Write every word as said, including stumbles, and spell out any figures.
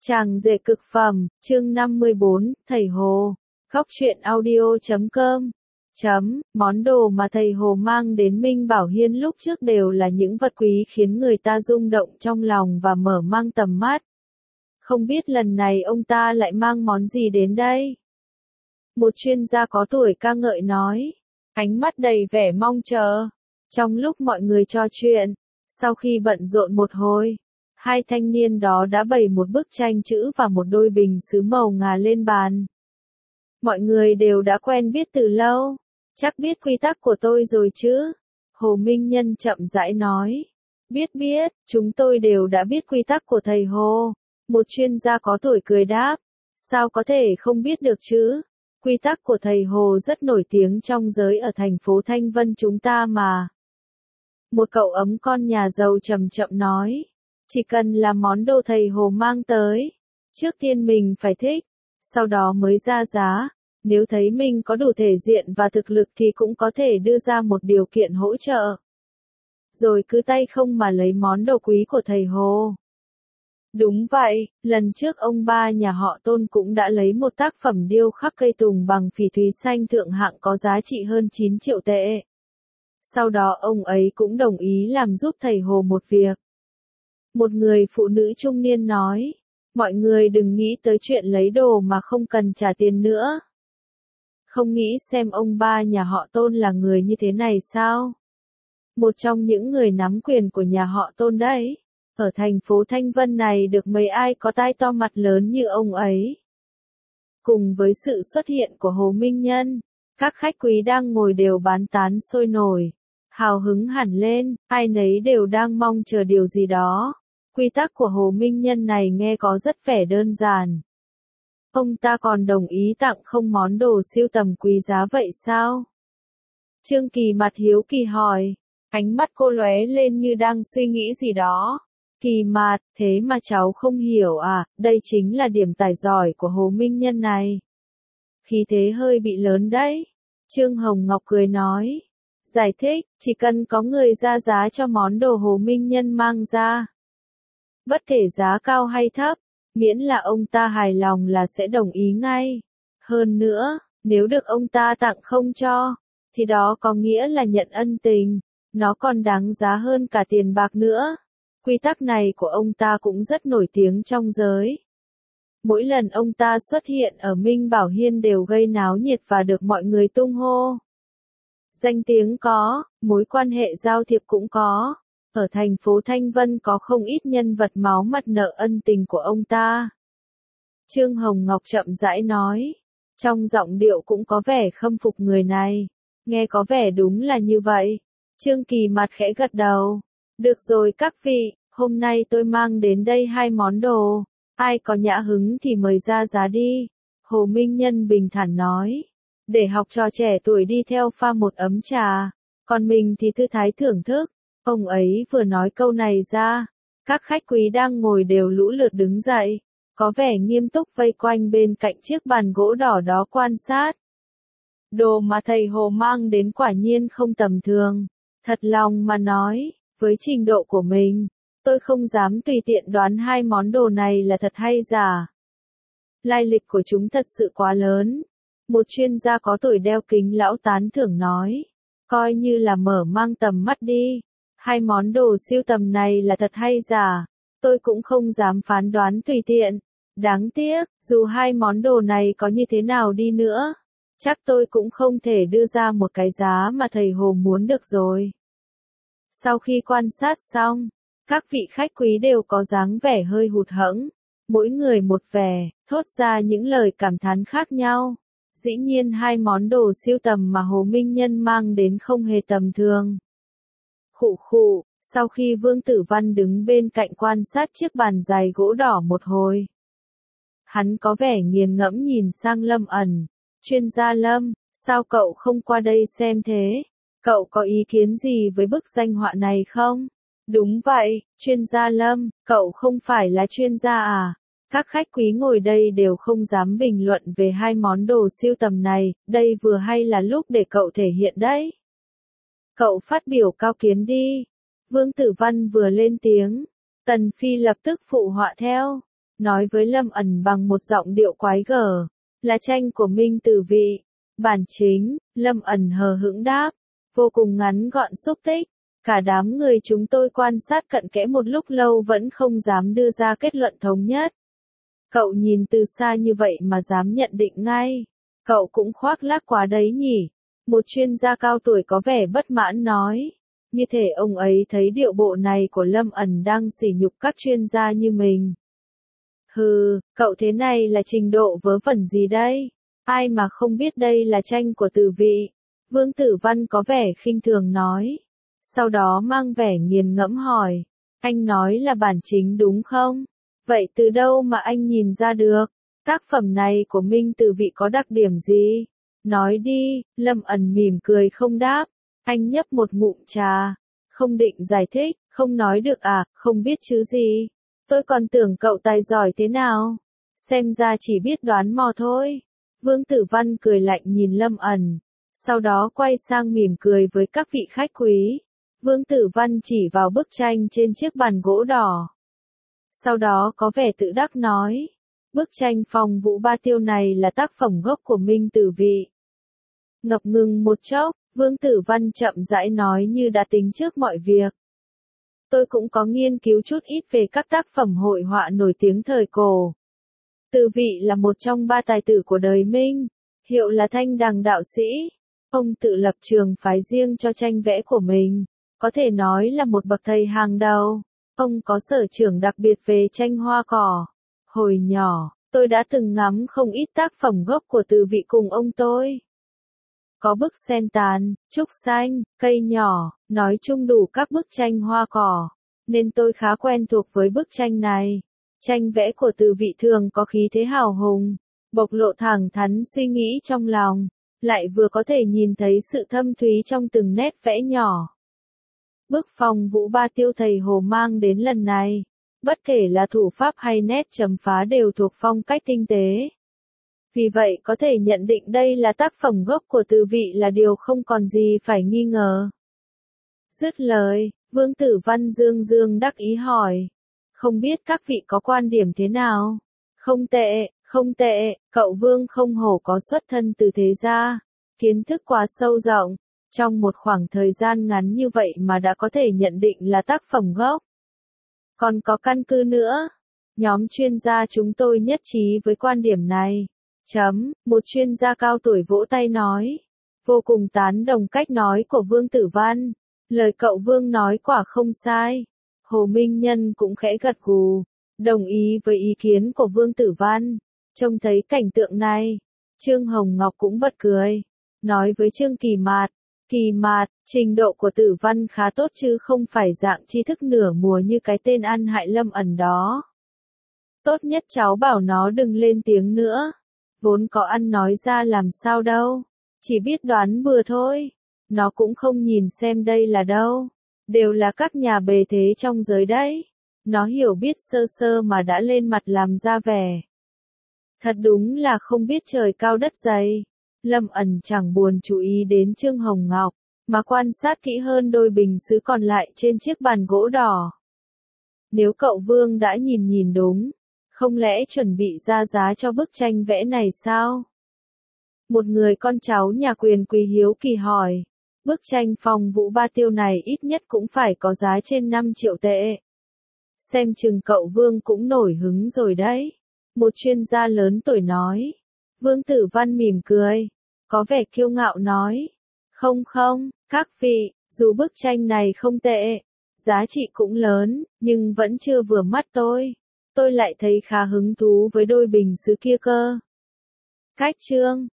Chàng rể cực phẩm, chương năm mươi bốn, thầy Hồ. Góc truyện audio chấm com. Chấm, món đồ mà thầy Hồ mang đến Minh Bảo Hiên lúc trước đều là những vật quý khiến người ta rung động trong lòng và mở mang tầm mắt. Không biết lần này ông ta lại mang món gì đến đây? Một chuyên gia có tuổi ca ngợi nói, ánh mắt đầy vẻ mong chờ. Trong lúc mọi người trò chuyện, sau khi bận rộn một hồi, hai thanh niên đó đã bày một bức tranh chữ và một đôi bình sứ màu ngà lên bàn. Mọi người đều đã quen biết từ lâu, chắc biết quy tắc của tôi rồi chứ? Hồ Minh Nhân chậm rãi nói. Biết biết, chúng tôi đều đã biết quy tắc của thầy Hồ. Một chuyên gia có tuổi cười đáp. Sao có thể không biết được chứ? Quy tắc của thầy Hồ rất nổi tiếng trong giới ở thành phố Thanh Vân chúng ta mà. Một cậu ấm con nhà giàu chậm chậm nói. Chỉ cần là món đồ thầy Hồ mang tới, trước tiên mình phải thích, sau đó mới ra giá. Nếu thấy mình có đủ thể diện và thực lực thì cũng có thể đưa ra một điều kiện hỗ trợ. Rồi cứ tay không mà lấy món đồ quý của thầy Hồ. Đúng vậy, lần trước ông ba nhà họ Tôn cũng đã lấy một tác phẩm điêu khắc cây tùng bằng phỉ thúy xanh thượng hạng có giá trị hơn chín triệu tệ. Sau đó ông ấy cũng đồng ý làm giúp thầy Hồ một việc. Một người phụ nữ trung niên nói, mọi người đừng nghĩ tới chuyện lấy đồ mà không cần trả tiền nữa. Không nghĩ xem ông ba nhà họ Tôn là người như thế này sao? Một trong những người nắm quyền của nhà họ Tôn đấy. Ở thành phố Thanh Vân này được mấy ai có tai to mặt lớn như ông ấy. Cùng với sự xuất hiện của Hồ Minh Nhân, các khách quý đang ngồi đều bán tán sôi nổi. Hào hứng hẳn lên, ai nấy đều đang mong chờ điều gì đó. Quy tắc của Hồ Minh Nhân này nghe có rất vẻ đơn giản. Ông ta còn đồng ý tặng không món đồ siêu tầm quý giá vậy sao? Trương Kỳ mặt hiếu kỳ hỏi, ánh mắt cô lóe lên như đang suy nghĩ gì đó. Kỳ mặt, thế mà cháu không hiểu à, đây chính là điểm tài giỏi của Hồ Minh Nhân này. Khí thế hơi bị lớn đấy. Trương Hồng Ngọc cười nói. Giải thích, chỉ cần có người ra giá cho món đồ Hồ Minh Nhân mang ra. Bất kể giá cao hay thấp, miễn là ông ta hài lòng là sẽ đồng ý ngay. Hơn nữa, nếu được ông ta tặng không cho, thì đó có nghĩa là nhận ân tình, nó còn đáng giá hơn cả tiền bạc nữa. Quy tắc này của ông ta cũng rất nổi tiếng trong giới. Mỗi lần ông ta xuất hiện ở Minh Bảo Hiên đều gây náo nhiệt và được mọi người tung hô. Danh tiếng có, mối quan hệ giao thiệp cũng có. Ở thành phố Thanh Vân có không ít nhân vật máu mặt nợ ân tình của ông ta. Trương Hồng Ngọc chậm rãi nói. Trong giọng điệu cũng có vẻ khâm phục người này. Nghe có vẻ đúng là như vậy. Trương Kỳ mặt khẽ gật đầu. Được rồi các vị, hôm nay tôi mang đến đây hai món đồ. Ai có nhã hứng thì mời ra giá đi. Hồ Minh Nhân bình thản nói. Để học trò trẻ tuổi đi theo pha một ấm trà. Còn mình thì thư thái thưởng thức. Ông ấy vừa nói câu này ra. Các khách quý đang ngồi đều lũ lượt đứng dậy. Có vẻ nghiêm túc vây quanh bên cạnh chiếc bàn gỗ đỏ đó quan sát. Đồ mà thầy Hồ mang đến quả nhiên không tầm thường. Thật lòng mà nói, với trình độ của mình, tôi không dám tùy tiện đoán hai món đồ này là thật hay giả. Lai lịch của chúng thật sự quá lớn. Một chuyên gia có tuổi đeo kính lão tán thưởng nói. Coi như là mở mang tầm mắt đi. Hai món đồ siêu tầm này là thật hay giả. Tôi cũng không dám phán đoán tùy tiện. Đáng tiếc, dù hai món đồ này có như thế nào đi nữa, chắc tôi cũng không thể đưa ra một cái giá mà thầy Hồ muốn được rồi. Sau khi quan sát xong, các vị khách quý đều có dáng vẻ hơi hụt hẫng, mỗi người một vẻ, thốt ra những lời cảm thán khác nhau. Dĩ nhiên hai món đồ siêu tầm mà Hồ Minh Nhân mang đến không hề tầm thường. Khụ khụ, sau khi Vương Tử Văn đứng bên cạnh quan sát chiếc bàn dài gỗ đỏ một hồi. Hắn có vẻ nghiền ngẫm nhìn sang Lâm Ẩn. Chuyên gia Lâm, sao cậu không qua đây xem thế? Cậu có ý kiến gì với bức danh họa này không? Đúng vậy, chuyên gia Lâm, cậu không phải là chuyên gia à? Các khách quý ngồi đây đều không dám bình luận về hai món đồ siêu tầm này, đây vừa hay là lúc để cậu thể hiện đấy. Cậu phát biểu cao kiến đi. Vương Tử Văn vừa lên tiếng, Tần Phi lập tức phụ họa theo. nói với Lâm ẩn bằng một giọng điệu quái gở, là tranh của Minh Tử Vị. Bản chính, Lâm ẩn hờ hững đáp, vô cùng ngắn gọn xúc tích. Cả đám người chúng tôi quan sát cận kẽ một lúc lâu vẫn không dám đưa ra kết luận thống nhất. Cậu nhìn từ xa như vậy mà dám nhận định ngay. Cậu cũng khoác lác quá đấy nhỉ. Một chuyên gia cao tuổi có vẻ bất mãn nói. Như thể ông ấy thấy điệu bộ này của Lâm ẩn đang sỉ nhục các chuyên gia như mình. Hừ, cậu thế này là trình độ vớ vẩn gì đây? Ai mà không biết đây là tranh của Tử Vị? Vương Tử Văn có vẻ khinh thường nói. Sau đó mang vẻ nghiền ngẫm hỏi. Anh nói là bản chính đúng không? Vậy từ đâu mà anh nhìn ra được? Tác phẩm này của Minh Tử Vị có đặc điểm gì? Nói đi, Lâm ẩn mỉm cười không đáp. Anh nhấp một ngụm trà. Không định giải thích, không nói được à, không biết chứ gì. Tôi còn tưởng cậu tài giỏi thế nào. Xem ra chỉ biết đoán mò thôi. Vương Tử Văn cười lạnh nhìn Lâm ẩn. Sau đó quay sang mỉm cười với các vị khách quý. Vương Tử Văn chỉ vào bức tranh trên chiếc bàn gỗ đỏ. Sau đó có vẻ tự đắc nói. Bức tranh Phong Vũ Ba Tiêu này là tác phẩm gốc của Minh Tử Vị. Ngập ngừng một chốc, Vương Tử Văn chậm rãi nói như đã tính trước mọi việc. Tôi cũng có nghiên cứu chút ít về các tác phẩm hội họa nổi tiếng thời cổ. Tử Vị là một trong ba tài tử của đời Minh, hiệu là Thanh Đằng đạo sĩ. Ông tự lập trường phái riêng cho tranh vẽ của mình, có thể nói là một bậc thầy hàng đầu. Ông có sở trường đặc biệt về tranh hoa cỏ. Hồi nhỏ, tôi đã từng ngắm không ít tác phẩm gốc của Tử Vị cùng ông tôi. Có bức sen tàn, trúc xanh, cây nhỏ, nói chung đủ các bức tranh hoa cỏ, nên tôi khá quen thuộc với bức tranh này. Tranh vẽ của Tử Vị thường có khí thế hào hùng, bộc lộ thẳng thắn suy nghĩ trong lòng, lại vừa có thể nhìn thấy sự thâm thúy trong từng nét vẽ nhỏ. Bức Phong Vũ Ba Tiêu thầy Hồ mang đến lần này, bất kể là thủ pháp hay nét chấm phá đều thuộc phong cách tinh tế. Vì vậy có thể nhận định đây là tác phẩm gốc của Tử Vị là điều không còn gì phải nghi ngờ. Dứt lời, Vương Tử Văn dương dương đắc ý hỏi. Không biết các vị có quan điểm thế nào? Không tệ, không tệ, cậu Vương không hổ có xuất thân từ thế gia. Kiến thức quá sâu rộng, trong một khoảng thời gian ngắn như vậy mà đã có thể nhận định là tác phẩm gốc. Còn có căn cứ nữa. Nhóm chuyên gia chúng tôi nhất trí với quan điểm này. Chấm, một chuyên gia cao tuổi vỗ tay nói. Vô cùng tán đồng cách nói của Vương Tử Văn. Lời cậu Vương nói quả không sai. Hồ Minh Nhân cũng khẽ gật gù, đồng ý với ý kiến của Vương Tử Văn. Trông thấy cảnh tượng này, Trương Hồng Ngọc cũng bật cười. Nói với Trương Kỳ Mạt, Kỳ Mạt, trình độ của Tử Văn khá tốt chứ không phải dạng tri thức nửa mùa như cái tên ăn hại Lâm ẩn đó. Tốt nhất cháu bảo nó đừng lên tiếng nữa. Vốn có ăn nói ra làm sao đâu. Chỉ biết đoán bừa thôi. Nó cũng không nhìn xem đây là đâu. Đều là các nhà bề thế trong giới đấy. Nó hiểu biết sơ sơ mà đã lên mặt làm ra vẻ. Thật đúng là không biết trời cao đất dày. Lâm ẩn chẳng buồn chú ý đến Trương Hồng Ngọc, mà quan sát kỹ hơn đôi bình sứ còn lại trên chiếc bàn gỗ đỏ. Nếu cậu Vương đã nhìn nhìn đúng, không lẽ chuẩn bị ra giá cho bức tranh vẽ này sao? Một người con cháu nhà quyền quý hiếu kỳ hỏi. Bức tranh Phong Vũ Ba Tiêu này ít nhất cũng phải có giá trên năm triệu tệ. Xem chừng cậu Vương cũng nổi hứng rồi đấy. Một chuyên gia lớn tuổi nói. Vương Tử Văn mỉm cười, có vẻ kiêu ngạo nói. Không không, các vị, dù bức tranh này không tệ, giá trị cũng lớn, nhưng vẫn chưa vừa mắt tôi. Tôi lại thấy khá hứng thú với đôi bình sứ kia cơ. Cách chương